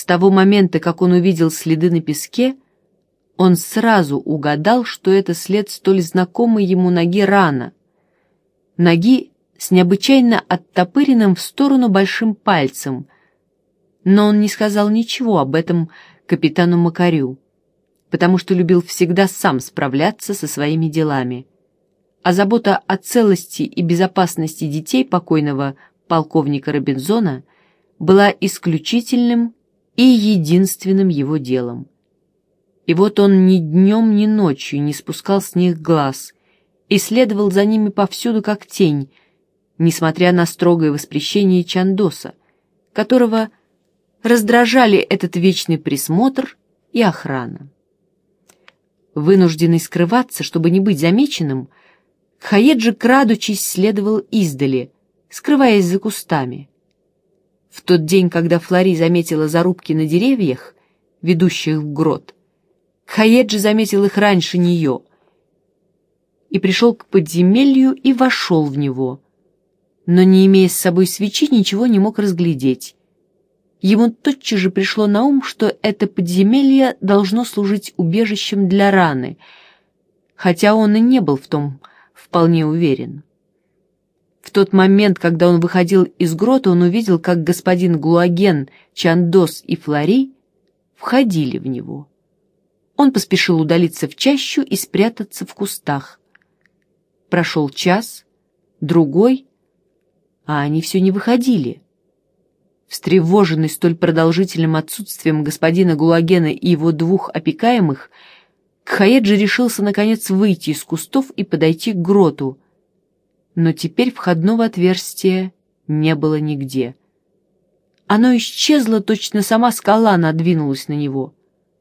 того момента, как он увидел следы на песке, он сразу угадал, что это след столь знакомой ему ноги рана. Ноги с необычайно оттопыренным в сторону большим пальцем, но он не сказал ничего об этом капитану Макарю, потому что любил всегда сам справляться со своими делами. А забота о целости и безопасности детей покойного полковника Робинзона была исключительным и единственным его делом. И вот он ни днем, ни ночью не спускал с них глаз и следовал за ними повсюду как тень, несмотря на строгое воспрещение Чандоса, которого раздражали этот вечный присмотр и охрана. Вынужденный скрываться, чтобы не быть замеченным, Кхаеджи, крадучись, следовал издали, скрываясь за кустами. В тот день, когда Флори заметила зарубки на деревьях, ведущих в грот, Кхаеджи заметил их раньше нее и пришел к подземелью и вошел в него, но, не имея с собой свечи, ничего не мог разглядеть. Ему тотчас же пришло на ум, что это подземелье должно служить убежищем для раны, хотя он и не был в том вполне уверен. В тот момент, когда он выходил из грота, он увидел, как господин Глуаген, Чандос и Флори входили в него. Он поспешил удалиться в чащу и спрятаться в кустах. Прошел час, другой, а они все не выходили. Встревоженный столь продолжительным отсутствием господина Глуагена и его двух опекаемых, Кхаеджи решился, наконец, выйти из кустов и подойти к гроту, но теперь входного отверстия не было нигде. Оно исчезло, точно сама скала надвинулась на него.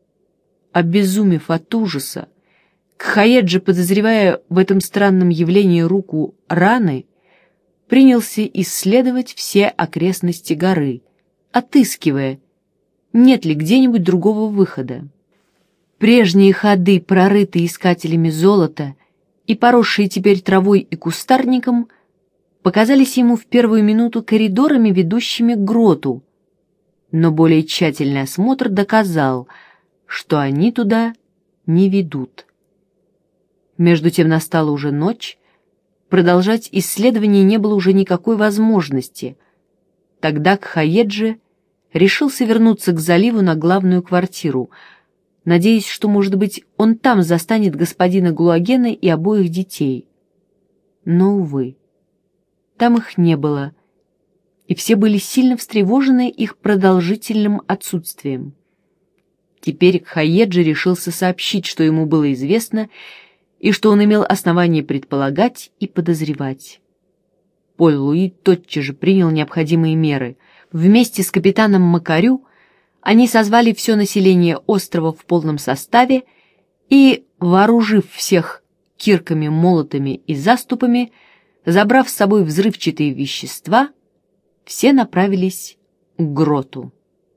Обезумев от ужаса, Кхаеджи, подозревая в этом странном явлении руку раны, принялся исследовать все окрестности горы, отыскивая, нет ли где-нибудь другого выхода. Прежние ходы, прорытые искателями золота и поросшие теперь травой и кустарником, показались ему в первую минуту коридорами, ведущими к гроту, но более тщательный осмотр доказал, что они туда не ведут. Между тем настала уже ночь, продолжать исследование не было уже никакой возможности. Тогда Кхаеджи решился вернуться к заливу на главную квартиру, надеясь, что, может быть, он там застанет господина Глуагена и обоих детей. Но, увы, там их не было, и все были сильно встревожены их продолжительным отсутствием. Теперь Кхаеджи решился сообщить, что ему было известно, и что он имел основание предполагать и подозревать. Поль Луи тотчас же принял необходимые меры. Вместе с капитаном Макарю они созвали все население острова в полном составе и, вооружив всех кирками, молотами и заступами, забрав с собой взрывчатые вещества, все направились к гроту.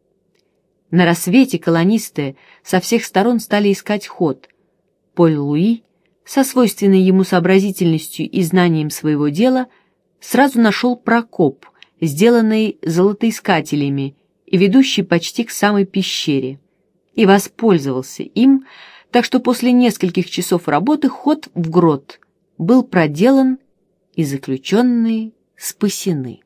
На рассвете колонисты со всех сторон стали искать ход. Поль Луи, со свойственной ему сообразительностью и знанием своего дела, сразу нашел прокоп, сделанный золотоискателями и ведущий почти к самой пещере, и воспользовался им, так что после нескольких часов работы ход в грот был проделан и заключенные спасены.